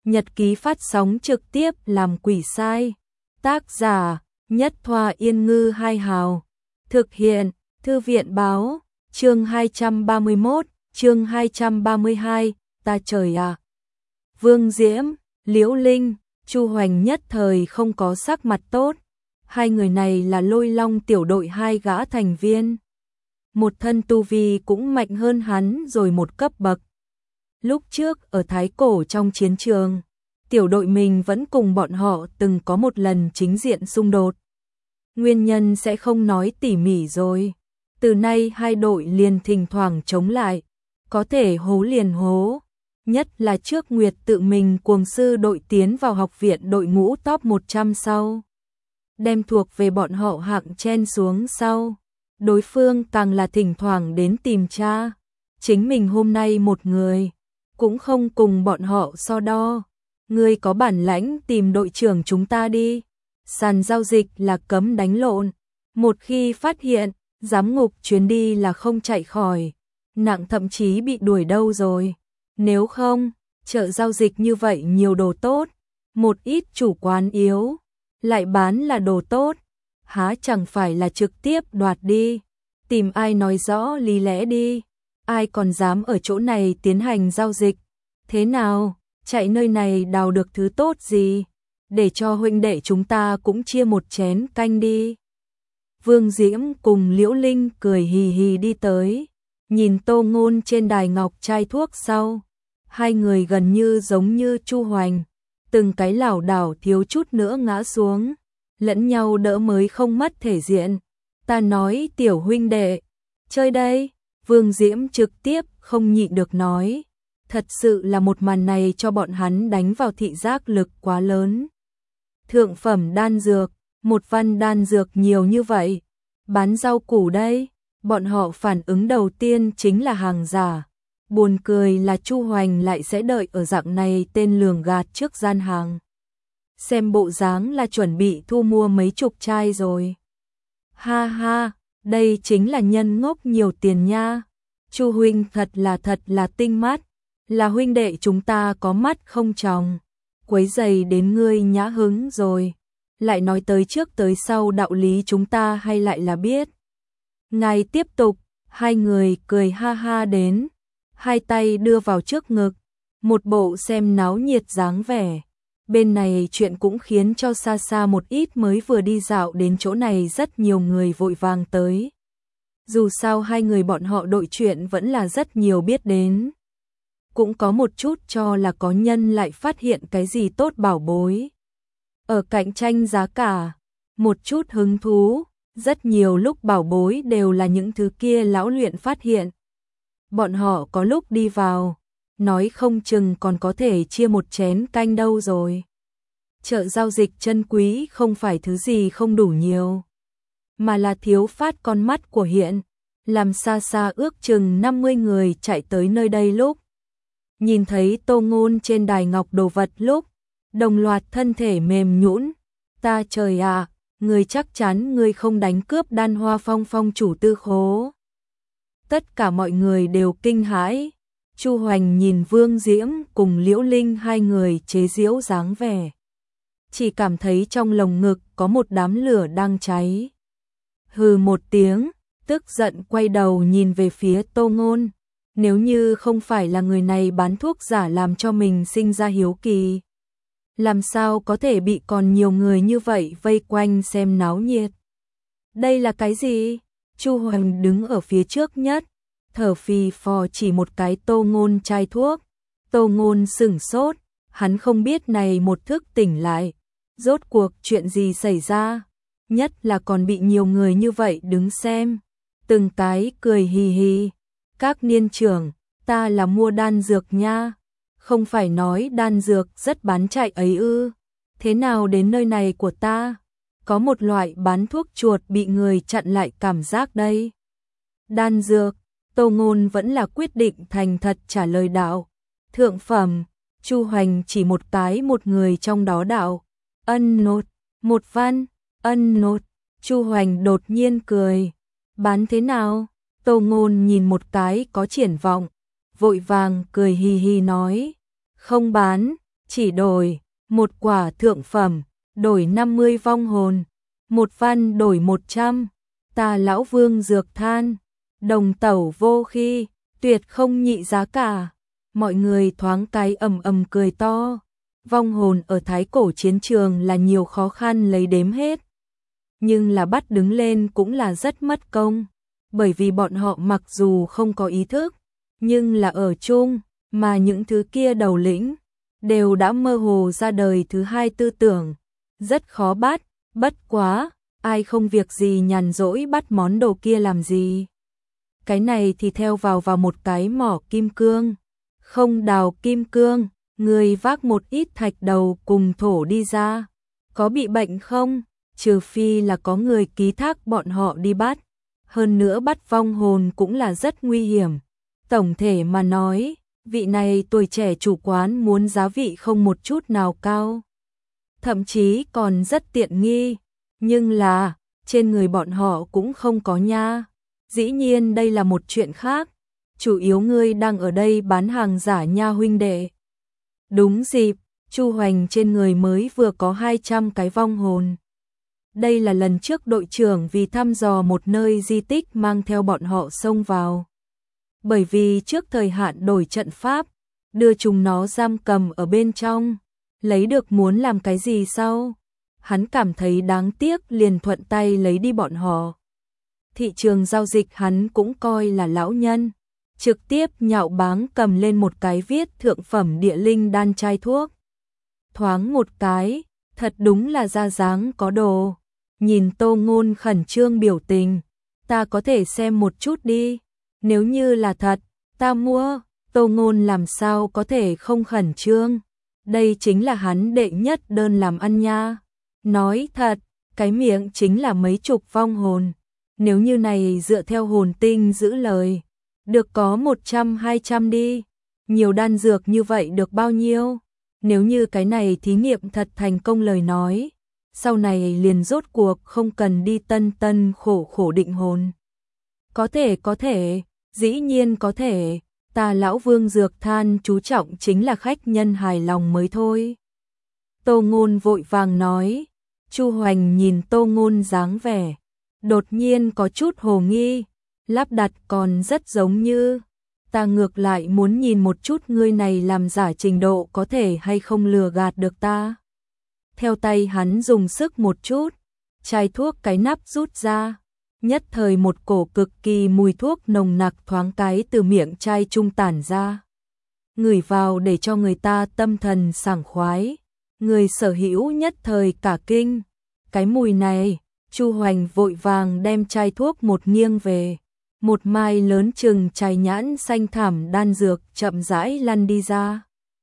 Nhật ký phát sóng trực tiếp làm quỷ sai. Tác giả: Nhất Thoa Yên Ngư Hai Hào. Thực hiện: Thư viện báo. Chương 231, chương 232, ta trời ạ. Vương Diễm, Liễu Linh, Chu Hoành nhất thời không có sắc mặt tốt. Hai người này là Lôi Long tiểu đội hai gã thành viên. Một thân tu vi cũng mạnh hơn hắn rồi một cấp bậc. Lúc trước ở Thái Cổ trong chiến trường, tiểu đội mình vẫn cùng bọn họ từng có một lần chính diện xung đột. Nguyên nhân sẽ không nói tỉ mỉ rồi. Từ nay hai đội liền thỉnh thoảng chống lại, có thể hố liền hố. Nhất là trước Nguyệt tự mình cuồng sư đội tiến vào học viện đội ngũ top 100 sau. Đem thuộc về bọn họ hạng chen xuống sau. Đối phương càng là thỉnh thoảng đến tìm cha. Chính mình hôm nay một người, cũng không cùng bọn họ so đo. Ngươi có bản lãnh tìm đội trưởng chúng ta đi. Sàn giao dịch là cấm đánh lộn. Một khi phát hiện, giám ngục chuyến đi là không chạy khỏi. Nặng thậm chí bị đuổi đâu rồi. Nếu không, chợ giao dịch như vậy nhiều đồ tốt. Một ít chủ quán yếu, lại bán là đồ tốt. Há chẳng phải là trực tiếp đoạt đi. Tìm ai nói rõ lý lẽ đi. Ai còn dám ở chỗ này tiến hành giao dịch. Thế nào, chạy nơi này đào được thứ tốt gì? Để cho huynh đệ chúng ta cũng chia một chén canh đi. Vương Diễm cùng Liễu Linh cười hì hì đi tới. Nhìn Tô Ngôn trên đài ngọc chai thuốc sau. Hai người gần như giống như Chu Hoành. Từng cái lảo đảo thiếu chút nữa ngã xuống. Lẫn nhau đỡ mới không mất thể diện. Ta nói tiểu huynh đệ, chơi đây. Vương Diễm trực tiếp không nhịn được nói. Thật sự là một màn này cho bọn hắn đánh vào thị giác lực quá lớn. Thượng phẩm đan dược, một văn đan dược nhiều như vậy. Bán rau củ đây. Bọn họ phản ứng đầu tiên chính là hàng giả. Buồn cười là Chu Hoành lại sẽ đợi ở dạng này tên lường gạt trước gian hàng. Xem bộ dáng là chuẩn bị thu mua mấy chục chai rồi. Ha ha, đây chính là nhân ngốc nhiều tiền nha. Chu huynh thật là tinh mắt. Là huynh đệ chúng ta có mắt không tròng. Quấy giày đến ngươi nhã hứng rồi. Lại nói tới trước tới sau đạo lý chúng ta hay lại là biết. Ngài tiếp tục, hai người cười ha ha đến. Hai tay đưa vào trước ngực. Một bộ xem náo nhiệt dáng vẻ. Bên này chuyện cũng khiến cho xa xa một ít mới vừa đi dạo đến chỗ này rất nhiều người vội vàng tới. Dù sao hai người bọn họ đội chuyện vẫn là rất nhiều biết đến. Cũng có một chút cho là có nhân lại phát hiện cái gì tốt bảo bối. Ở cạnh tranh giá cả, một chút hứng thú, rất nhiều lúc bảo bối đều là những thứ kia lão luyện phát hiện. Bọn họ có lúc đi vào, nói không chừng còn có thể chia một chén canh đâu rồi. Chợ giao dịch chân quý không phải thứ gì không đủ nhiều, mà là thiếu phát con mắt của hiện, làm xa xa ước chừng 50 người chạy tới nơi đây lúc. Nhìn thấy Tô Ngôn trên đài ngọc đồ vật lúc, đồng loạt thân thể mềm nhũn. Ta trời ạ, người chắc chắn người không đánh cướp Đan Hoa Phong phong chủ tư khố. Tất cả mọi người đều kinh hãi. Chu Hoành nhìn Vương Diễm cùng Liễu Linh hai người chế giễu dáng vẻ. Chỉ cảm thấy trong lồng ngực có một đám lửa đang cháy. Hừ một tiếng, tức giận quay đầu nhìn về phía Tô Ngôn. Nếu như không phải là người này bán thuốc giả làm cho mình sinh ra hiếu kỳ. Làm sao có thể bị còn nhiều người như vậy vây quanh xem náo nhiệt. Đây là cái gì? Chu Hoành đứng ở phía trước nhất, thở phì phò chỉ một cái Tô Ngôn chai thuốc. Tô Ngôn sửng sốt, hắn không biết này một thức tỉnh lại. Rốt cuộc chuyện gì xảy ra? Nhất là còn bị nhiều người như vậy đứng xem. Từng cái cười hì hì. Các niên trưởng, ta là mua đan dược nha. Không phải nói đan dược rất bán chạy ấy ư. Thế nào đến nơi này của ta? Có một loại bán thuốc chuột bị người chặn lại cảm giác đây. Đan dược, Tô Ngôn vẫn là quyết định thành thật trả lời đạo. Thượng phẩm, Chu Hoành chỉ một cái một người trong đó đạo. Ân nột, một văn, ân nột. Chu Hoành đột nhiên cười. Bán thế nào? Tô Ngôn nhìn một cái có triển vọng, vội vàng cười hì hì nói. Không bán, chỉ đổi một quả thượng phẩm, đổi 50 vong hồn, một văn đổi 100. Ta lão Vương dược than, đồng tẩu vô khi, tuyệt không nhị giá cả. Mọi người thoáng cái ầm ầm cười to. Vong hồn ở thái cổ chiến trường là nhiều khó khăn lấy đếm hết. Nhưng là bắt đứng lên cũng là rất mất công. Bởi vì bọn họ mặc dù không có ý thức, nhưng là ở chung, mà những thứ kia đầu lĩnh đều đã mơ hồ ra đời thứ hai tư tưởng. Rất khó bắt, bất quá, ai không việc gì nhàn rỗi bắt món đồ kia làm gì. Cái này thì theo vào một cái mỏ kim cương. Không đào kim cương, người vác một ít thạch đầu cùng thổ đi ra. Có bị bệnh không? Trừ phi là có người ký thác bọn họ đi bắt. Hơn nữa bắt vong hồn cũng là rất nguy hiểm. Tổng thể mà nói, vị này tuổi trẻ chủ quán muốn giá vị không một chút nào cao. Thậm chí còn rất tiện nghi. Nhưng là, trên người bọn họ cũng không có nha. Dĩ nhiên đây là một chuyện khác. Chủ yếu ngươi đang ở đây bán hàng giả nha huynh đệ. Đúng dịp, Chu Hoành trên người mới vừa có 200 cái vong hồn. Đây là lần trước đội trưởng vì thăm dò một nơi di tích mang theo bọn họ xông vào. Bởi vì trước thời hạn đổi trận pháp, đưa chúng nó giam cầm ở bên trong, lấy được muốn làm cái gì sau. Hắn cảm thấy đáng tiếc liền thuận tay lấy đi bọn họ. Thị trường giao dịch hắn cũng coi là lão nhân. Trực tiếp nhạo báng cầm lên một cái viết thượng phẩm địa linh đan chai thuốc. Thoáng một cái, thật đúng là ra dáng có đồ. Nhìn Tô Ngôn khẩn trương biểu tình, ta có thể xem một chút đi. Nếu như là thật, ta mua. Tô Ngôn làm sao có thể không khẩn trương. Đây chính là hắn đệ nhất đơn làm ăn nha. Nói thật, cái miệng chính là mấy chục vong hồn. Nếu như này dựa theo hồn tinh giữ lời, được có 100-200 đi. Nhiều đan dược như vậy được bao nhiêu? Nếu như cái này thí nghiệm thật thành công lời nói, sau này liền rốt cuộc không cần đi tân khổ định hồn. Có thể, dĩ nhiên có thể. Ta lão Vương dược than chú trọng chính là khách nhân hài lòng mới thôi. Tô Ngôn vội vàng nói. Chu Hoành nhìn Tô Ngôn dáng vẻ, đột nhiên có chút hồ nghi, lắp đặt còn rất giống như. Ta ngược lại muốn nhìn một chút ngươi này làm giả trình độ có thể hay không lừa gạt được ta. Theo tay hắn dùng sức một chút, chai thuốc cái nắp rút ra. Nhất thời một cổ cực kỳ mùi thuốc nồng nặc thoáng cái từ miệng chai trung tản ra. Ngửi vào để cho người ta tâm thần sảng khoái. Người sở hữu nhất thời cả kinh. Cái mùi này, Chu Hoành vội vàng đem chai thuốc một nghiêng về. Một mai lớn chừng chai nhãn xanh thẳm đan dược chậm rãi lăn đi ra.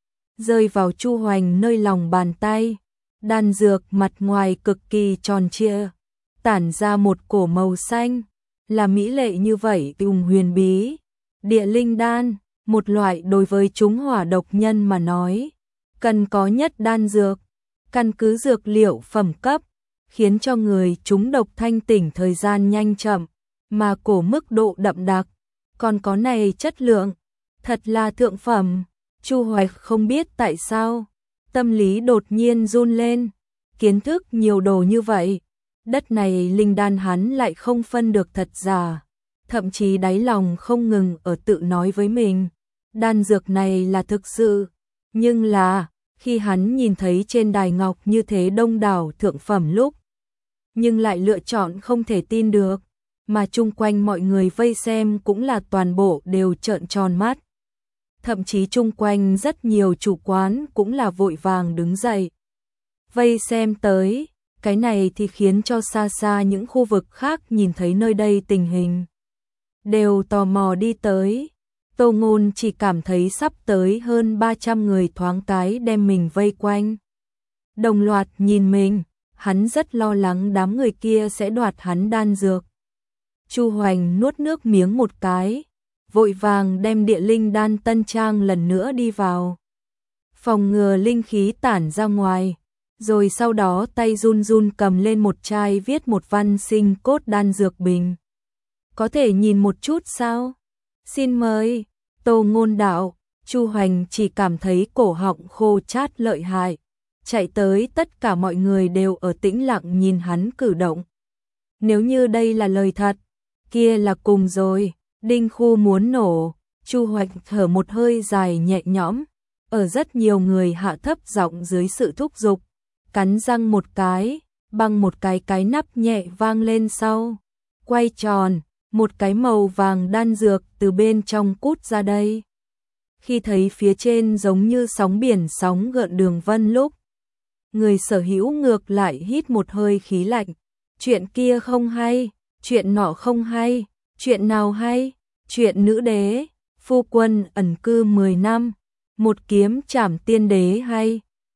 Rơi vào Chu Hoành nơi lòng bàn tay. Đan dược mặt ngoài cực kỳ tròn trịa, tản ra một cổ màu xanh, là mỹ lệ như vậy huyền bí. Địa linh đan, một loại đối với chúng hỏa độc nhân mà nói, cần có nhất đan dược, căn cứ dược liệu phẩm cấp, khiến cho người chúng độc thanh tỉnh thời gian nhanh chậm, mà cổ mức độ đậm đặc, còn có này chất lượng, thật là thượng phẩm. Chu Hoạch không biết tại sao, tâm lý đột nhiên run lên, kiến thức nhiều đồ như vậy, đất này linh đan hắn lại không phân được thật giả, thậm chí đáy lòng không ngừng ở tự nói với mình, đan dược này là thực sự, nhưng là, khi hắn nhìn thấy trên đài ngọc như thế đông đảo thượng phẩm lúc, nhưng lại lựa chọn không thể tin được, mà chung quanh mọi người vây xem cũng là toàn bộ đều trợn tròn mắt. Thậm chí chung quanh rất nhiều chủ quán cũng là vội vàng đứng dậy. Vây xem tới, cái này thì khiến cho xa xa những khu vực khác nhìn thấy nơi đây tình hình. Đều tò mò đi tới. Tô Ngôn chỉ cảm thấy sắp tới hơn 300 người thoáng cái đem mình vây quanh. Đồng loạt nhìn mình, hắn rất lo lắng đám người kia sẽ đoạt hắn đan dược. Chu Hoành nuốt nước miếng một cái, vội vàng đem địa linh đan tân trang lần nữa đi vào. Phòng ngừa linh khí tản ra ngoài, rồi sau đó tay run run cầm lên một chai viết một văn sinh cốt đan dược bình. Có thể nhìn một chút sao? Xin mời. Tô Ngôn đạo, Chu Hoành chỉ cảm thấy cổ họng khô chát lợi hại, chạy tới tất cả mọi người đều ở tĩnh lặng nhìn hắn cử động. Nếu như đây là lời thật, kia là cùng rồi, đinh khu muốn nổ. Chu Hoành thở một hơi dài nhẹ nhõm, ở rất nhiều người hạ thấp giọng dưới sự thúc giục, cắn răng một cái, bằng một cái nắp nhẹ vang lên sau, quay tròn, một cái màu vàng đan dược từ bên trong cút ra đây. Khi thấy phía trên giống như sóng biển sóng gợn đường vân lúc, người sở hữu ngược lại hít một hơi khí lạnh, chuyện kia không hay, chuyện nọ không hay, chuyện nào hay, chuyện nữ đế, phu quân ẩn cư 10 năm, một kiếm trảm tiên đế hay,